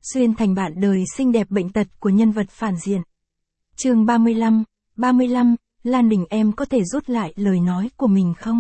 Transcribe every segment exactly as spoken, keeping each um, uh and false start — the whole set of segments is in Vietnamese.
xuyên thành bạn đời xinh đẹp bệnh tật của nhân vật phản diện. Chương ba mươi lăm, ba mươi lăm, Lan Đình em có thể rút lại lời nói của mình không?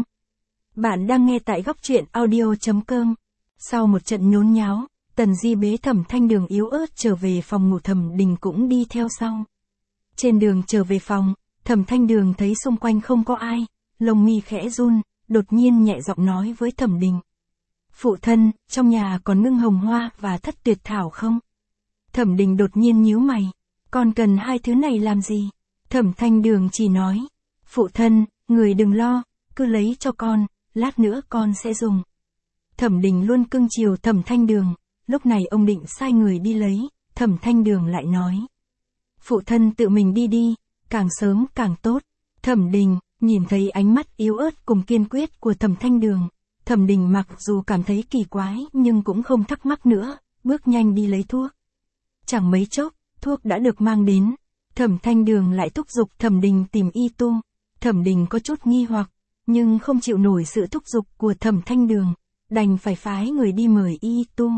Bạn đang nghe tại góc truyện audio chấm com. Sau một trận nhốn nháo, Tần Di bế Thẩm Thanh Đường yếu ớt trở về phòng ngủ, Thẩm Đình cũng đi theo sau. Trên đường trở về phòng, Thẩm Thanh Đường thấy xung quanh không có ai, lông mi khẽ run, đột nhiên nhẹ giọng nói với Thẩm Đình. Phụ thân, trong nhà còn ngưng hồng hoa và thất tuyệt thảo không? Thẩm Đình đột nhiên nhíu mày. Con cần hai thứ này làm gì? Thẩm Thanh Đường chỉ nói. Phụ thân, người đừng lo, cứ lấy cho con, lát nữa con sẽ dùng. Thẩm Đình luôn cưng chiều Thẩm Thanh Đường, lúc này ông định sai người đi lấy, Thẩm Thanh Đường lại nói. Phụ thân tự mình đi đi, càng sớm càng tốt. Thẩm Đình, nhìn thấy ánh mắt yếu ớt cùng kiên quyết của Thẩm Thanh Đường. Thẩm Đình mặc dù cảm thấy kỳ quái nhưng cũng không thắc mắc nữa, bước nhanh đi lấy thuốc. Chẳng mấy chốc, thuốc đã được mang đến. Thẩm Thanh Đường lại thúc giục Thẩm Đình tìm y tu. Thẩm Đình có chút nghi hoặc, nhưng không chịu nổi sự thúc giục của Thẩm Thanh Đường, đành phải phái người đi mời y tu.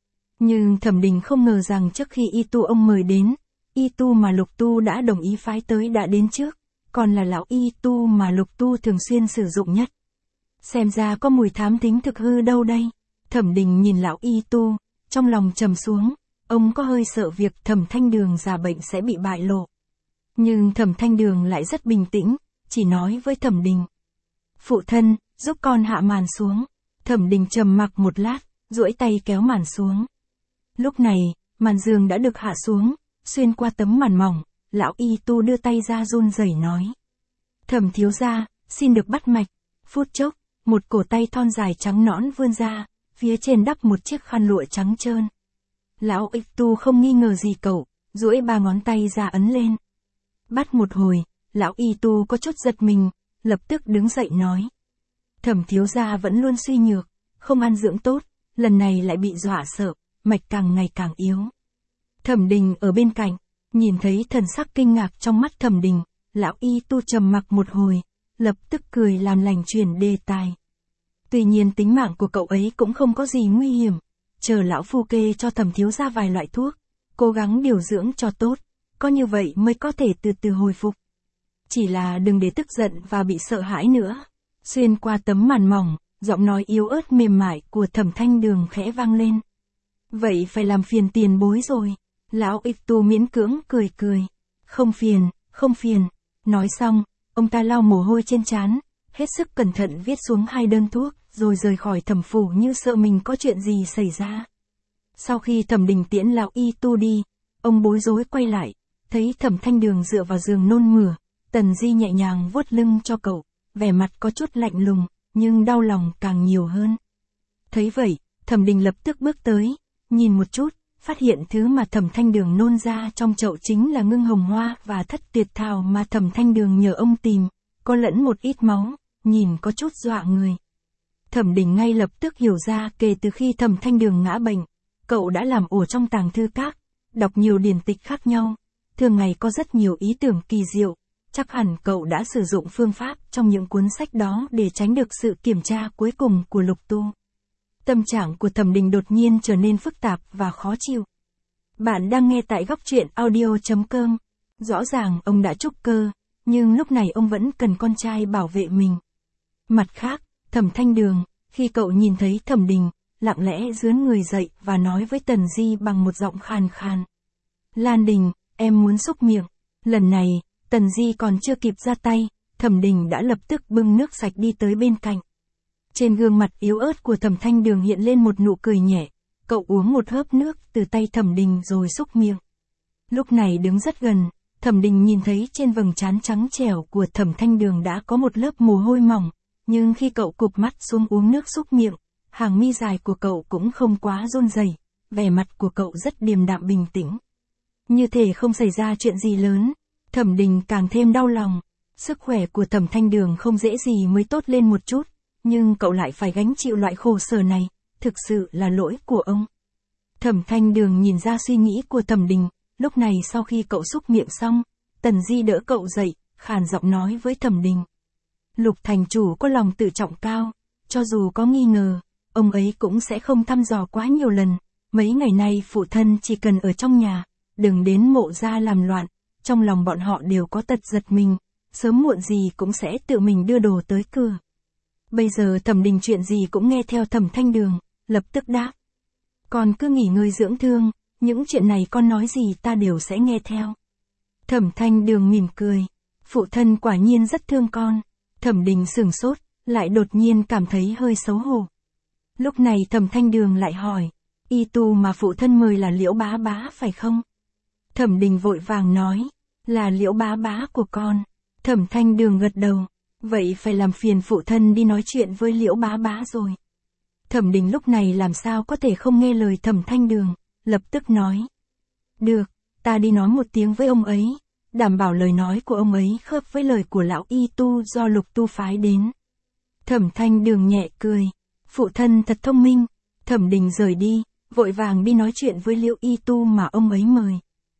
Nhưng Thẩm Đình không ngờ rằng trước khi y tu ông mời đến, y tu mà Lục Tu đã đồng ý phái tới đã đến trước, còn là lão y tu mà Lục Tu thường xuyên sử dụng nhất. Xem ra có mùi thám thính thực hư đâu đây. Thẩm Đình nhìn lão y tu, trong lòng trầm xuống, ông có hơi sợ việc Thẩm Thanh Đường già bệnh sẽ bị bại lộ. Nhưng Thẩm Thanh Đường lại rất bình tĩnh, chỉ nói với Thẩm Đình. Phụ thân, giúp con hạ màn xuống. Thẩm Đình trầm mặc một lát, duỗi tay kéo màn xuống. Lúc này, màn giường đã được hạ xuống, xuyên qua tấm màn mỏng, lão y tu đưa tay ra run rẩy nói. Thẩm thiếu gia, xin được bắt mạch. Phút chốc, một cổ tay thon dài trắng nõn vươn ra, phía trên đắp một chiếc khăn lụa trắng trơn. Lão y tu không nghi ngờ gì cậu, duỗi ba ngón tay ra ấn lên. Bắt một hồi, lão y tu có chút giật mình, lập tức đứng dậy nói. Thẩm thiếu gia vẫn luôn suy nhược, không ăn dưỡng tốt, lần này lại bị dọa sợ, mạch càng ngày càng yếu. Thẩm Đình ở bên cạnh, nhìn thấy thần sắc kinh ngạc trong mắt Thẩm Đình, lão y tu trầm mặc một hồi, lập tức cười làm lành chuyển đề tài. Tuy nhiên tính mạng của cậu ấy cũng không có gì nguy hiểm, chờ lão phu kê cho Thẩm thiếu gia vài loại thuốc, cố gắng điều dưỡng cho tốt, có như vậy mới có thể từ từ hồi phục. Chỉ là đừng để tức giận và bị sợ hãi nữa. Xuyên qua tấm màn mỏng, giọng nói yếu ớt mềm mại của Thẩm Thanh Đường khẽ vang lên. Vậy phải làm phiền tiền bối rồi. Lão y tu miễn cưỡng cười cười. Không phiền, không phiền. Nói xong, ông ta lau mồ hôi trên trán, hết sức cẩn thận viết xuống hai đơn thuốc, rồi rời khỏi thẩm phủ như sợ mình có chuyện gì xảy ra. Sau khi Thẩm Đình tiễn lão y tu đi, ông bối rối quay lại, thấy Thẩm Thanh Đường dựa vào giường nôn mửa, Tần Di nhẹ nhàng vuốt lưng cho cậu, vẻ mặt có chút lạnh lùng, nhưng đau lòng càng nhiều hơn. Thấy vậy, Thẩm Đình lập tức bước tới, nhìn một chút, phát hiện thứ mà Thẩm Thanh Đường nôn ra trong chậu chính là ngưng hồng hoa và thất tuyệt thảo mà Thẩm Thanh Đường nhờ ông tìm, có lẫn một ít máu, nhìn có chút dọa người. Thẩm Đình ngay lập tức hiểu ra kể từ khi Thẩm Thanh Đường ngã bệnh, cậu đã làm ổ trong tàng thư các, đọc nhiều điển tịch khác nhau, thường ngày có rất nhiều ý tưởng kỳ diệu, chắc hẳn cậu đã sử dụng phương pháp trong những cuốn sách đó để tránh được sự kiểm tra cuối cùng của Lục Tu. Tâm trạng của Thẩm Đình đột nhiên trở nên phức tạp và khó chịu. Bạn đang nghe tại góc truyện audio chấm com. Rõ ràng ông đã trúc cơ, nhưng lúc này ông vẫn cần con trai bảo vệ mình. Mặt khác, Thẩm Thanh Đường, khi cậu nhìn thấy Thẩm Đình, lặng lẽ dướn người dậy và nói với Tần Di bằng một giọng khàn khàn. Lan Đình, em muốn xúc miệng. Lần này, Tần Di còn chưa kịp ra tay, Thẩm Đình đã lập tức bưng nước sạch đi tới bên cạnh. Trên gương mặt yếu ớt của Thẩm Thanh Đường hiện lên một nụ cười nhẹ, cậu uống một hớp nước từ tay Thẩm Đình rồi xúc miệng. Lúc này đứng rất gần, Thẩm Đình nhìn thấy trên vầng trán trắng trẻo của Thẩm Thanh Đường đã có một lớp mồ hôi mỏng, nhưng khi cậu cụp mắt xuống uống nước xúc miệng, hàng mi dài của cậu cũng không quá run rẩy, vẻ mặt của cậu rất điềm đạm bình tĩnh. Như thể không xảy ra chuyện gì lớn. Thẩm Đình càng thêm đau lòng, sức khỏe của Thẩm Thanh Đường không dễ gì mới tốt lên một chút, nhưng cậu lại phải gánh chịu loại khổ sở này, thực sự là lỗi của ông. Thẩm Thanh Đường nhìn ra suy nghĩ của Thẩm Đình, lúc này sau khi cậu xúc miệng xong, Tần Di đỡ cậu dậy, khàn giọng nói với Thẩm Đình. Lục thành chủ có lòng tự trọng cao, cho dù có nghi ngờ, ông ấy cũng sẽ không thăm dò quá nhiều lần, mấy ngày nay phụ thân chỉ cần ở trong nhà, đừng đến Mộ gia làm loạn, trong lòng bọn họ đều có tật giật mình, sớm muộn gì cũng sẽ tự mình đưa đồ tới cửa. Bây giờ Thẩm Đình chuyện gì cũng nghe theo Thẩm Thanh Đường, lập tức đáp. Con cứ nghỉ ngơi dưỡng thương, những chuyện này con nói gì ta đều sẽ nghe theo. Thẩm Thanh Đường mỉm cười, phụ thân quả nhiên rất thương con. Thẩm Đình sửng sốt, lại đột nhiên cảm thấy hơi xấu hổ. Lúc này Thẩm Thanh Đường lại hỏi, y tu mà phụ thân mời là Liễu bá bá phải không? Thẩm Đình vội vàng nói, là Liễu bá bá của con. Thẩm Thanh Đường gật đầu, vậy phải làm phiền phụ thân đi nói chuyện với Liễu bá bá rồi. Thẩm Đình lúc này làm sao có thể không nghe lời Thẩm Thanh Đường, lập tức nói. Được, ta đi nói một tiếng với ông ấy, đảm bảo lời nói của ông ấy khớp với lời của lão y tu do Lục tu phái đến. Thẩm Thanh Đường nhẹ cười, phụ thân thật thông minh. Thẩm Đình rời đi, vội vàng đi nói chuyện với Liễu y tu mà ông ấy mời.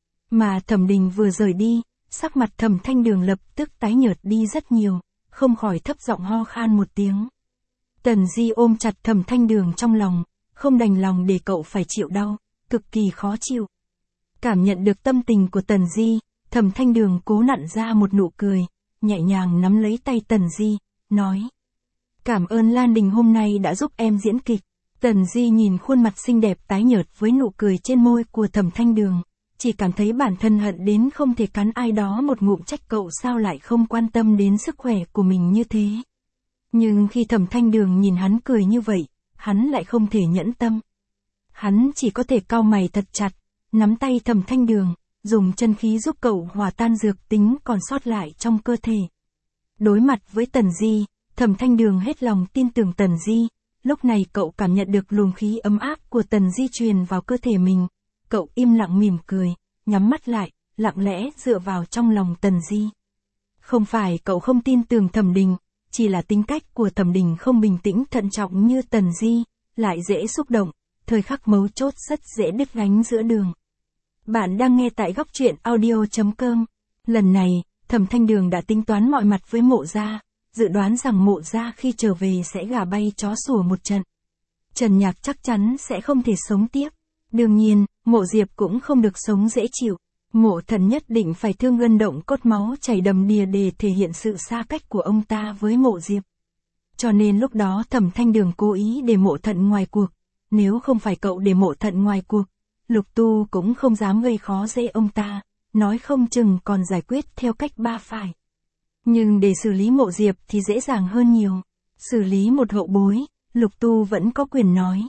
Mà Thẩm Đình vừa rời đi, sắc mặt Thẩm Thanh Đường lập tức tái nhợt đi rất nhiều, không khỏi thấp giọng ho khan một tiếng. Tần Di ôm chặt Thẩm Thanh Đường trong lòng, không đành lòng để cậu phải chịu đau, cực kỳ khó chịu. Cảm nhận được tâm tình của Tần Di, Thẩm Thanh Đường cố nặn ra một nụ cười, nhẹ nhàng nắm lấy tay Tần Di, nói. Cảm ơn Lan Đình hôm nay đã giúp em diễn kịch. Tần Di nhìn khuôn mặt xinh đẹp tái nhợt với nụ cười trên môi của Thẩm Thanh Đường, chỉ cảm thấy bản thân hận đến không thể cắn ai đó một ngụm, trách cậu sao lại không quan tâm đến sức khỏe của mình như thế. Nhưng khi Thẩm Thanh Đường nhìn hắn cười như vậy, hắn lại không thể nhẫn tâm. Hắn chỉ có thể cau mày thật chặt, nắm tay Thẩm Thanh Đường, dùng chân khí giúp cậu hòa tan dược tính còn sót lại trong cơ thể. Đối mặt với Tần Di, Thẩm Thanh Đường hết lòng tin tưởng Tần Di, lúc này cậu cảm nhận được luồng khí ấm áp của Tần Di truyền vào cơ thể mình. Cậu im lặng mỉm cười, nhắm mắt lại, lặng lẽ dựa vào trong lòng Tần Di. Không phải cậu không tin tưởng Thẩm Đình, chỉ là tính cách của Thẩm Đình không bình tĩnh thận trọng như Tần Di, lại dễ xúc động, thời khắc mấu chốt rất dễ đứt gánh giữa đường. Bạn đang nghe tại góc truyện audio chấm com. Lần này, Thẩm Thanh Đường đã tính toán mọi mặt với Mộ gia, dự đoán rằng Mộ gia khi trở về sẽ gà bay chó sủa một trận. Trần Nhạc chắc chắn sẽ không thể sống tiếp. Đương nhiên, Mộ Diệp cũng không được sống dễ chịu. Mộ Thần nhất định phải thương gân động cốt, máu chảy đầm đìa để thể hiện sự xa cách của ông ta với Mộ Diệp. Cho nên lúc đó Thẩm Thanh Đường cố ý để Mộ Thận ngoài cuộc. Nếu không phải cậu để Mộ Thận ngoài cuộc, Lục Tu cũng không dám gây khó dễ ông ta, nói không chừng còn giải quyết theo cách ba phải. Nhưng để xử lý Mộ Diệp thì dễ dàng hơn nhiều. Xử lý một hậu bối, Lục Tu vẫn có quyền nói.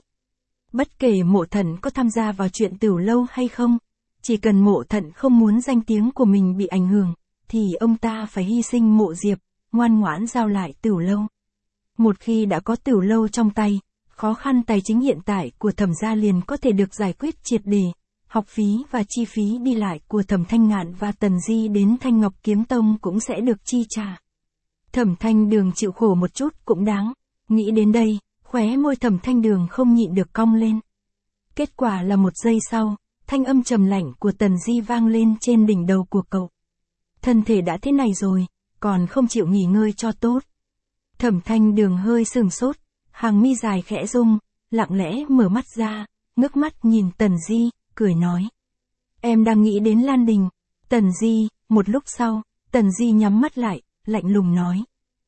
Bất kể Mộ Thận có tham gia vào chuyện Tửu Lâu hay không, chỉ cần Mộ Thận không muốn danh tiếng của mình bị ảnh hưởng, thì ông ta phải hy sinh Mộ Diệp, ngoan ngoãn giao lại Tửu Lâu. Một khi đã có Tửu Lâu trong tay, khó khăn tài chính hiện tại của Thẩm gia liền có thể được giải quyết triệt để. Học phí và chi phí đi lại của Thẩm Thanh Ngạn và Tần Di đến Thanh Ngọc Kiếm Tông cũng sẽ được chi trả. Thẩm Thanh Đường chịu khổ một chút cũng đáng. Nghĩ đến đây, khóe môi Thẩm Thanh Đường không nhịn được cong lên. Kết quả là một giây sau, thanh âm trầm lạnh của Tần Di vang lên trên đỉnh đầu của cậu. Thân thể đã thế này rồi, còn không chịu nghỉ ngơi cho tốt. Thẩm Thanh Đường hơi sừng sốt, hàng mi dài khẽ rung, lặng lẽ mở mắt ra, ngước mắt nhìn Tần Di, cười nói. Em đang nghĩ đến Lan Đình. Tần Di, một lúc sau, Tần Di nhắm mắt lại, lạnh lùng nói.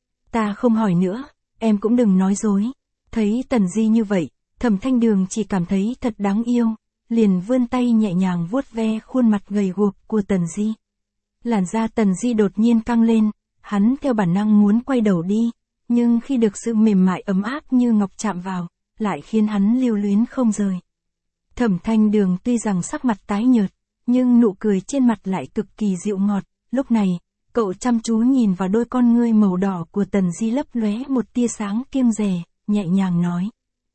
Ta không hỏi nữa, em cũng đừng nói dối. Thấy Tần Di như vậy, Thẩm Thanh Đường chỉ cảm thấy thật đáng yêu, liền vươn tay nhẹ nhàng vuốt ve khuôn mặt gầy guộc của Tần Di. Làn da Tần Di đột nhiên căng lên, hắn theo bản năng muốn quay đầu đi, nhưng khi được sự mềm mại ấm áp như ngọc chạm vào, lại khiến hắn lưu luyến không rời. Thẩm Thanh Đường tuy rằng sắc mặt tái nhợt, nhưng nụ cười trên mặt lại cực kỳ dịu ngọt. Lúc này, cậu chăm chú nhìn vào đôi con ngươi màu đỏ của Tần Di lấp lóe một tia sáng kiêng dè, nhẹ nhàng nói.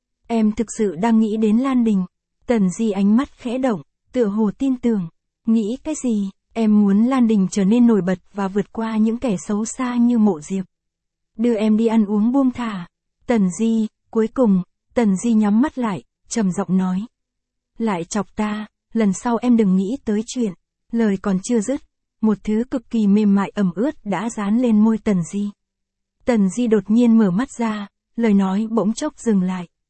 Em thực sự đang nghĩ đến Lan Đình. Tần Di ánh mắt khẽ động, tựa hồ tin tưởng. Nghĩ cái gì? Em muốn Lan Đình trở nên nổi bật và vượt qua những kẻ xấu xa như Mộ Diệp. Đưa em đi ăn uống buông thả. Tần Di, cuối cùng, Tần Di nhắm mắt lại, trầm giọng nói. Lại chọc ta, lần sau em đừng nghĩ tới chuyện. Lời còn chưa dứt, một thứ cực kỳ mềm mại ẩm ướt đã dán lên môi Tần Di. Tần Di đột nhiên mở mắt ra, lời nói bỗng chốc dừng lại.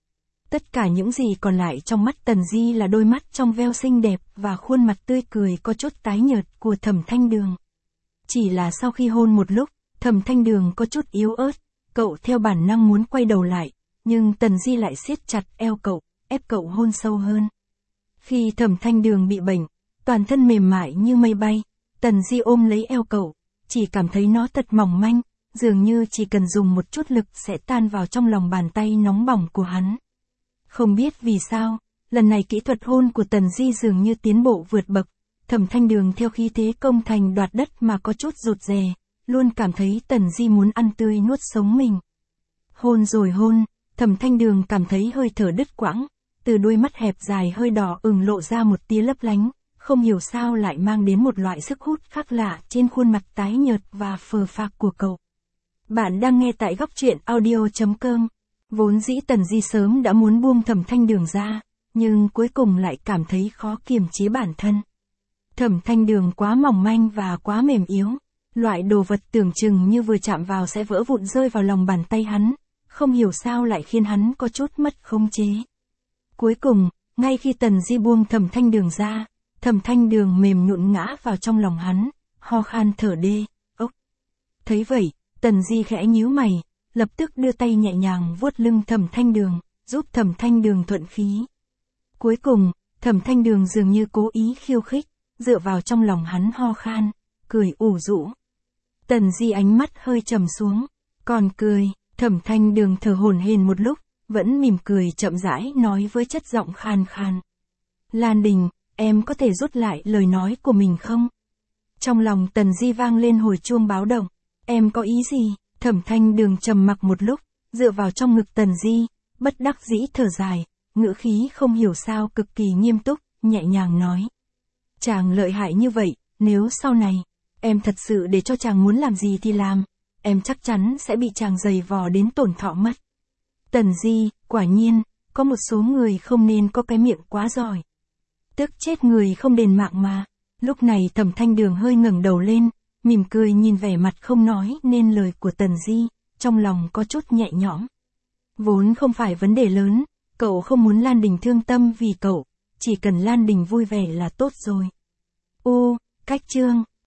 Tất cả những gì còn lại trong mắt Tần Di là đôi mắt trong veo xinh đẹp và khuôn mặt tươi cười có chút tái nhợt của Thẩm Thanh Đường. Chỉ là sau khi hôn một lúc, Thẩm Thanh Đường có chút yếu ớt, cậu theo bản năng muốn quay đầu lại, nhưng Tần Di lại siết chặt eo cậu, ép cậu hôn sâu hơn. Khi Thẩm Thanh Đường bị bệnh, toàn thân mềm mại như mây bay, Tần Di ôm lấy eo cậu, chỉ cảm thấy nó thật mỏng manh, dường như chỉ cần dùng một chút lực sẽ tan vào trong lòng bàn tay nóng bỏng của hắn. Không biết vì sao, lần này kỹ thuật hôn của Tần Di dường như tiến bộ vượt bậc, Thẩm Thanh Đường theo khí thế công thành đoạt đất mà có chút rụt rè, luôn cảm thấy Tần Di muốn ăn tươi nuốt sống mình. Hôn rồi hôn, Thẩm Thanh Đường cảm thấy hơi thở đứt quãng, từ đôi mắt hẹp dài hơi đỏ ửng lộ ra một tia lấp lánh, không hiểu sao lại mang đến một loại sức hút khác lạ trên khuôn mặt tái nhợt và phờ phạc của cậu. Bạn đang nghe tại góc truyện audio chấm com. Vốn dĩ Tần Di sớm đã muốn buông Thẩm Thanh Đường ra, nhưng cuối cùng lại cảm thấy khó kiềm chế bản thân. Thẩm Thanh Đường quá mỏng manh và quá mềm yếu, loại đồ vật tưởng chừng như vừa chạm vào sẽ vỡ vụn rơi vào lòng bàn tay hắn, không hiểu sao lại khiến hắn có chút mất khống chế. Cuối cùng, ngay khi Tần Di buông Thẩm Thanh Đường ra, Thẩm Thanh Đường mềm nhũn ngã vào trong lòng hắn, ho khan thở đê, ốc. Thấy vậy, Tần Di khẽ nhíu mày, lập tức đưa tay nhẹ nhàng vuốt lưng Thẩm Thanh Đường, giúp Thẩm Thanh Đường thuận khí. Cuối cùng, Thẩm Thanh Đường dường như cố ý khiêu khích, dựa vào trong lòng hắn ho khan, cười ủ rũ. Tần Di ánh mắt hơi trầm xuống, còn cười, Thẩm Thanh Đường thở hổn hển một lúc, vẫn mỉm cười chậm rãi nói với chất giọng khan khan. Lan Đình, em có thể rút lại lời nói của mình không? Trong lòng Tần Di vang lên hồi chuông báo động, em có ý gì? Thẩm Thanh Đường trầm mặc một lúc, dựa vào trong ngực Tần Di, bất đắc dĩ thở dài, ngữ khí không hiểu sao cực kỳ nghiêm túc, nhẹ nhàng nói. Chàng lợi hại như vậy, nếu sau này, em thật sự để cho chàng muốn làm gì thì làm, em chắc chắn sẽ bị chàng giày vò đến tổn thọ mất. Tần Di, quả nhiên, có một số người không nên có cái miệng quá giỏi. Tức chết người không đền mạng mà. Lúc này Thẩm Thanh Đường hơi ngẩng đầu lên, mỉm cười nhìn vẻ mặt không nói nên lời của Tần Di, trong lòng có chút nhẹ nhõm. Vốn không phải vấn đề lớn, cậu không muốn Lan Đình thương tâm vì cậu, chỉ cần Lan Đình vui vẻ là tốt rồi. Ô, cách chương.